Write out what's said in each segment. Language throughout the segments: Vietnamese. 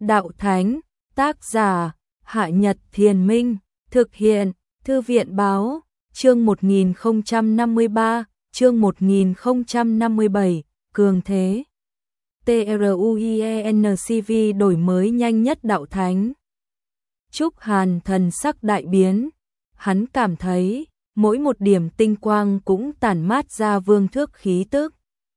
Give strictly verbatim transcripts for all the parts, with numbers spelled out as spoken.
Đạo Thánh, tác giả, Hạ Nhật Thiền Minh, thực hiện, Thư viện Báo, chương một nghìn không trăm năm mươi ba, chương một nghìn không trăm năm mươi bảy, Cường Thế. TRUIENCV đổi mới nhanh nhất Đạo Thánh. Trúc Hàn thần sắc đại biến, hắn cảm thấy mỗi một điểm tinh quang cũng tản mát ra vương thước khí tức.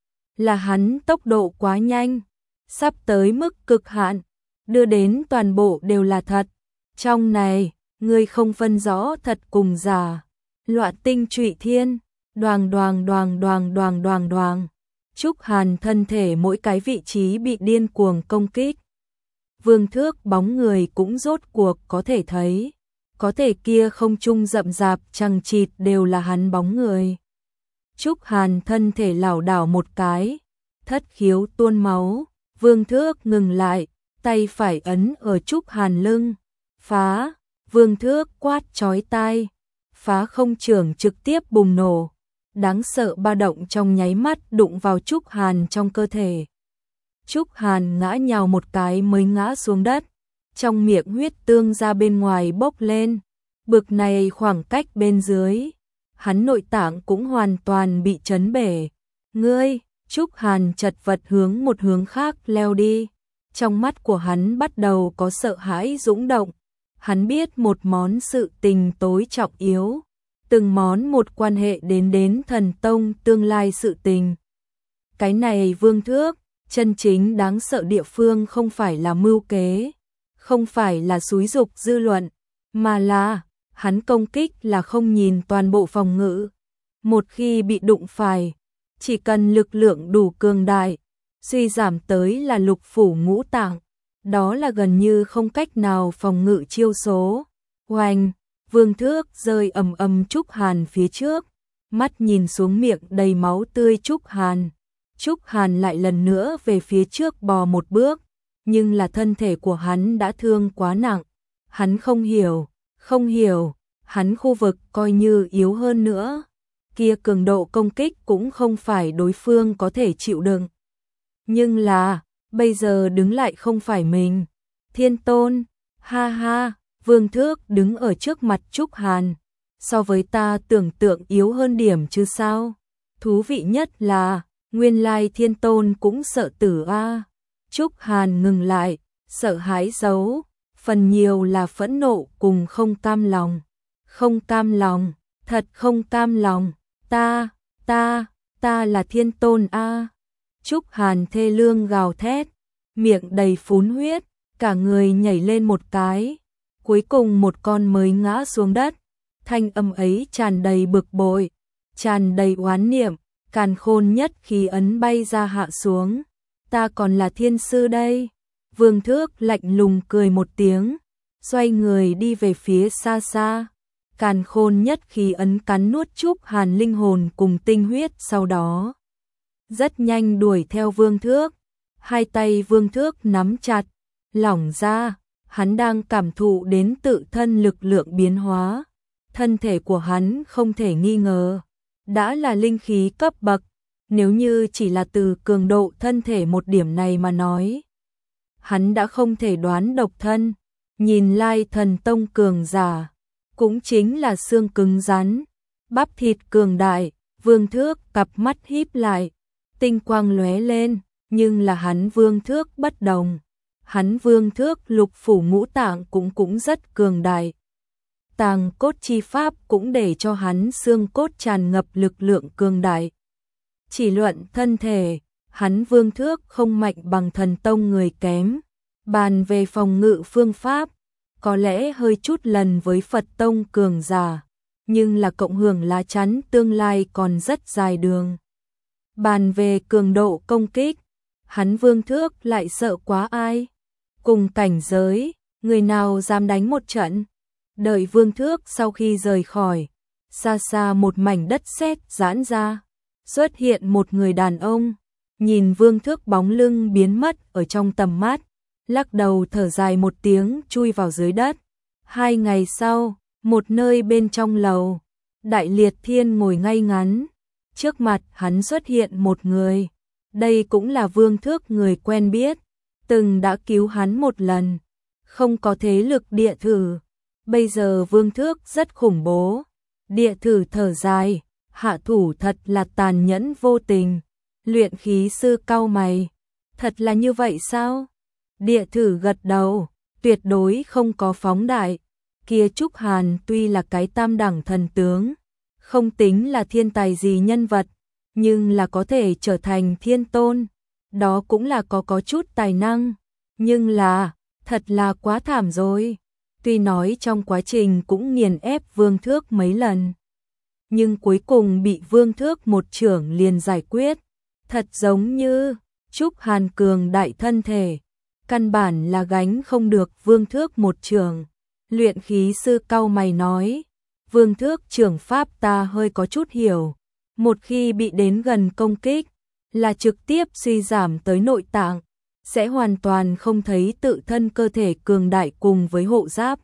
Là hắn tốc độ quá nhanh, sắp tới mức cực hạn, đưa đến toàn bộ đều là thật. Trong này, ngươi không phân rõ thật cùng giả. Loạn tinh trụy thiên, đoàng đoàng đoàng đoàng đoàng đoàng đoàng. Trúc Hàn thân thể mỗi cái vị trí bị điên cuồng công kích. Vương thước bóng người cũng rốt cuộc có thể thấy. Có thể kia không trung rậm rạp chằng chịt đều là hắn bóng người. Trúc Hàn thân thể lảo đảo một cái, thất khiếu tuôn máu, Vương thước ngừng lại, tay phải ấn ở Trúc Hàn lưng, phá, Vương thước quát chói tai, phá không trưởng trực tiếp bùng nổ, đáng sợ ba động trong nháy mắt đụng vào Trúc Hàn trong cơ thể. Trúc Hàn ngã nhào một cái mới ngã xuống đất, trong miệng huyết tương ra bên ngoài bốc lên, bực này khoảng cách bên dưới, hắn nội tạng cũng hoàn toàn bị chấn bể. Ngươi, Trúc Hàn chật vật hướng một hướng khác leo đi, trong mắt của hắn bắt đầu có sợ hãi dũng động, hắn biết một món sự tình tối trọng yếu, từng món một quan hệ đến đến thần tông tương lai sự tình. Cái này Vương thước, chân chính đáng sợ địa phương không phải là mưu kế, không phải là xúi dục dư luận, mà là hắn công kích là không nhìn toàn bộ phòng ngự. Một khi bị đụng phải, chỉ cần lực lượng đủ cường đại, suy giảm tới là lục phủ ngũ tạng, đó là gần như không cách nào phòng ngự chiêu số. Oanh, Vương thước rơi ầm ầm Trúc Hàn phía trước, mắt nhìn xuống miệng đầy máu tươi Trúc Hàn. Trúc Hàn lại lần nữa về phía trước bò một bước, nhưng là thân thể của hắn đã thương quá nặng. Hắn không hiểu, không hiểu, hắn khu vực coi như yếu hơn nữa. Kia cường độ công kích cũng không phải đối phương có thể chịu đựng. Nhưng là, bây giờ đứng lại không phải mình. Thiên Tôn, ha ha, Vương thước đứng ở trước mặt Trúc Hàn. So với ta tưởng tượng yếu hơn điểm chứ sao. Thú vị nhất là, nguyên lai Thiên Tôn cũng sợ tử a. Trúc Hàn ngừng lại, sợ hãi giấu, phần nhiều là phẫn nộ cùng không cam lòng. Không cam lòng, thật không cam lòng, ta, ta, ta là Thiên Tôn a. Trúc Hàn thê lương gào thét, miệng đầy phún huyết, cả người nhảy lên một cái, cuối cùng một con mới ngã xuống đất. Thanh âm ấy tràn đầy bực bội, tràn đầy oán niệm, càn khôn nhất khí ấn bay ra hạ xuống. Ta còn là thiên sư đây. Vương thước lạnh lùng cười một tiếng, xoay người đi về phía xa xa. Càn khôn nhất khí ấn cắn nuốt Trúc Hàn linh hồn cùng tinh huyết, sau đó rất nhanh đuổi theo Vương thước. Hai tay Vương thước nắm chặt, lỏng ra, hắn đang cảm thụ đến tự thân lực lượng biến hóa. Thân thể của hắn không thể nghi ngờ đã là linh khí cấp bậc, nếu như chỉ là từ cường độ thân thể một điểm này mà nói, hắn đã không thể đoán độc thân. Nhìn lai thần tông cường giả, cũng chính là xương cứng rắn, bắp thịt cường đại. Vương thước cặp mắt híp lại, tinh quang lóe lên, nhưng là hắn Vương thước bất đồng. Hắn Vương thước lục phủ ngũ tạng cũng cũng rất cường đại. Tàng cốt chi pháp cũng để cho hắn xương cốt tràn ngập lực lượng cường đại. Chỉ luận thân thể, hắn Vương thước không mạnh bằng thần tông người kém. Bàn về phòng ngự phương pháp, có lẽ hơi chút lần với Phật tông cường giả, nhưng là cộng hưởng lá chắn tương lai còn rất dài đường. Bàn về cường độ công kích, hắn Vương thước lại sợ quá ai. Cùng cảnh giới, người nào dám đánh một trận. Đợi Vương thước sau khi rời khỏi, xa xa một mảnh đất sét giãn ra, xuất hiện một người đàn ông, nhìn Vương thước bóng lưng biến mất ở trong tầm mắt, lắc đầu thở dài một tiếng chui vào dưới đất. Hai ngày sau, một nơi bên trong lầu, Đại Liệt Thiên ngồi ngay ngắn, trước mặt hắn xuất hiện một người, đây cũng là Vương thước người quen biết, từng đã cứu hắn một lần, không có thế lực Địa Thử. Bây giờ Vương Thước rất khủng bố. Địa Thử thở dài, hạ thủ thật là tàn nhẫn vô tình. Luyện khí sư cau mày, thật là như vậy sao? Địa Thử gật đầu, tuyệt đối không có phóng đại. Kia Trúc Hàn tuy là cái tam đẳng thần tướng, không tính là thiên tài gì nhân vật, nhưng là có thể trở thành thiên tôn, đó cũng là có có chút tài năng, nhưng là, thật là quá thảm rồi. Tuy nói trong quá trình cũng nghiền ép Vương Thước mấy lần, nhưng cuối cùng bị Vương Thước một chưởng liền giải quyết, thật giống như Trúc Hàn cường đại thân thể, căn bản là gánh không được Vương Thước một chưởng. Luyện khí sư cau mày nói, Vương Thước chưởng pháp ta hơi có chút hiểu, một khi bị đến gần công kích, là trực tiếp suy giảm tới nội tạng, sẽ hoàn toàn không thấy tự thân cơ thể cường đại cùng với hộ giáp.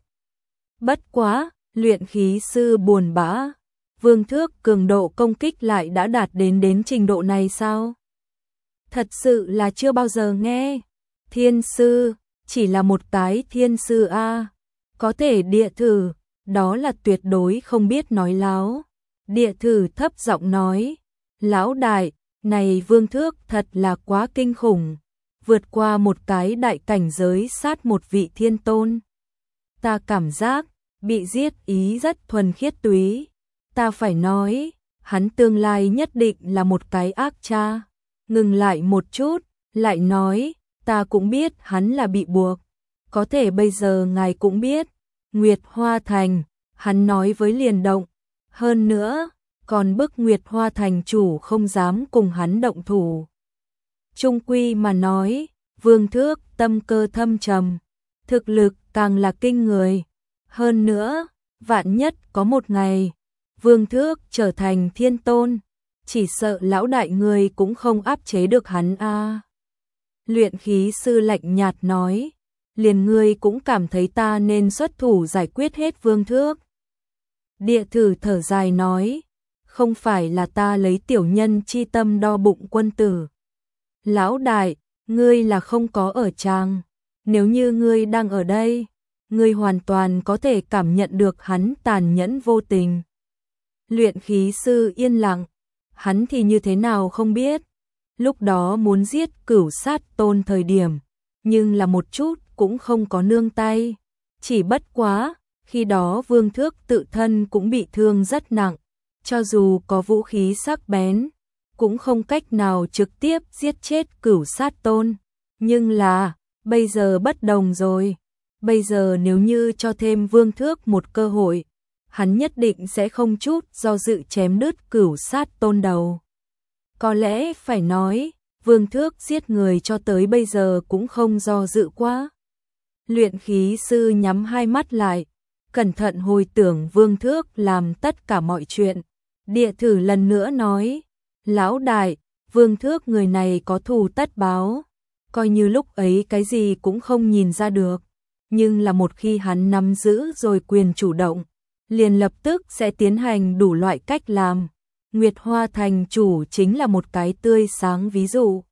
Bất quá, luyện khí sư buồn bã, Vương Thước cường độ công kích lại đã đạt đến đến trình độ này sao? Thật sự là chưa bao giờ nghe. Thiên sư, chỉ là một cái thiên sư a, có thể Địa Thử, đó là tuyệt đối không biết nói láo. Địa Thử thấp giọng nói, lão đại, này Vương Thước thật là quá kinh khủng, vượt qua một cái đại cảnh giới sát một vị thiên tôn. Ta cảm giác, bị giết ý rất thuần khiết túy. Ta phải nói, hắn tương lai nhất định là một cái ác cha. Ngừng lại một chút, lại nói, ta cũng biết hắn là bị buộc. Có thể bây giờ ngài cũng biết, Nguyệt Hoa Thành, hắn nói với liền động. Hơn nữa, còn bức Nguyệt Hoa Thành chủ không dám cùng hắn động thủ. Trung quy mà nói, Vương Thước tâm cơ thâm trầm, thực lực càng là kinh người. Hơn nữa, vạn nhất có một ngày, Vương Thước trở thành thiên tôn, chỉ sợ lão đại người cũng không áp chế được hắn a. À. Luyện khí sư lạnh nhạt nói, liền ngươi cũng cảm thấy ta nên xuất thủ giải quyết hết Vương Thước. Địa Thử thở dài nói, không phải là ta lấy tiểu nhân chi tâm đo bụng quân tử. Lão đại, ngươi là không có ở tràng, nếu như ngươi đang ở đây, ngươi hoàn toàn có thể cảm nhận được hắn tàn nhẫn vô tình. Luyện khí sư yên lặng, hắn thì như thế nào không biết, lúc đó muốn giết Cửu Sát Tôn thời điểm, nhưng là một chút cũng không có nương tay, chỉ bất quá, khi đó Vương Thước tự thân cũng bị thương rất nặng, cho dù có vũ khí sắc bén, cũng không cách nào trực tiếp giết chết Cửu Sát Tôn, nhưng là, bây giờ bất đồng rồi, bây giờ nếu như cho thêm Vương Thước một cơ hội, hắn nhất định sẽ không chút do dự chém đứt Cửu Sát Tôn đầu. Có lẽ phải nói, Vương Thước giết người cho tới bây giờ cũng không do dự quá. Luyện khí sư nhắm hai mắt lại, cẩn thận hồi tưởng Vương Thước làm tất cả mọi chuyện. Địa Thử lần nữa nói, lão đại, Vương Thước người này có thù tất báo, coi như lúc ấy cái gì cũng không nhìn ra được, nhưng là một khi hắn nắm giữ rồi quyền chủ động, liền lập tức sẽ tiến hành đủ loại cách làm. Nguyệt Hoa Thành chủ chính là một cái tươi sáng ví dụ.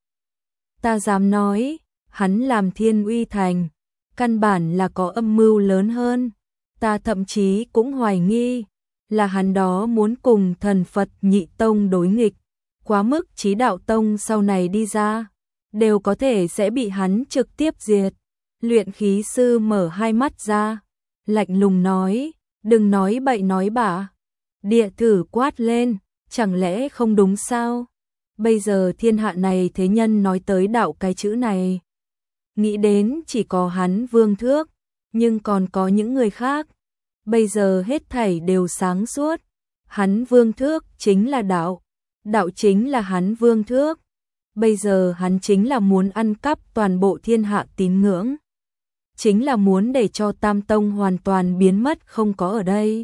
Ta dám nói, hắn làm Thiên Uy Thành, căn bản là có âm mưu lớn hơn. Ta thậm chí cũng hoài nghi, là hắn đó muốn cùng thần Phật Nhị Tông đối nghịch, quá mức Chí Đạo Tông sau này đi ra, đều có thể sẽ bị hắn trực tiếp diệt. Luyện khí sư mở hai mắt ra, lạnh lùng nói, đừng nói bậy nói bạ. Địa Thử quát lên, chẳng lẽ không đúng sao? Bây giờ thiên hạ này thế nhân nói tới đạo cái chữ này, nghĩ đến chỉ có hắn Vương Thước, nhưng còn có những người khác. Bây giờ hết thảy đều sáng suốt, hắn Vương Thước chính là đạo, đạo chính là hắn Vương Thước. Bây giờ hắn chính là muốn ăn cắp toàn bộ thiên hạ tín ngưỡng, chính là muốn để cho Tam Tông hoàn toàn biến mất không có ở đây.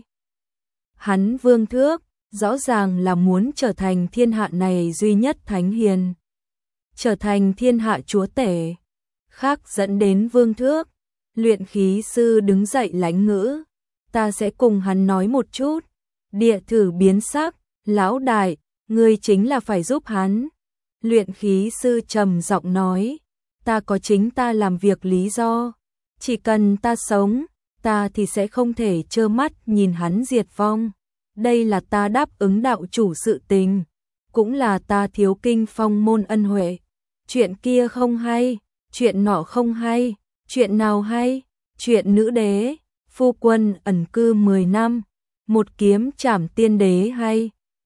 Hắn Vương Thước rõ ràng là muốn trở thành thiên hạ này duy nhất thánh hiền, trở thành thiên hạ chúa tể, khác dẫn đến Vương Thước. Luyện khí sư đứng dậy lãnh ngữ, ta sẽ cùng hắn nói một chút. Địa Thử biến sắc, lão đại, ngươi chính là phải giúp hắn. Luyện khí sư trầm giọng nói, ta có chính ta làm việc lý do. Chỉ cần ta sống, ta thì sẽ không thể trơ mắt nhìn hắn diệt vong. Đây là ta đáp ứng đạo chủ sự tình, cũng là ta thiếu kinh phong môn ân huệ. Chuyện kia không hay, chuyện nọ không hay, chuyện nào hay? Chuyện nữ đế, phu quân ẩn cư mười năm, một kiếm trảm tiên đế hay?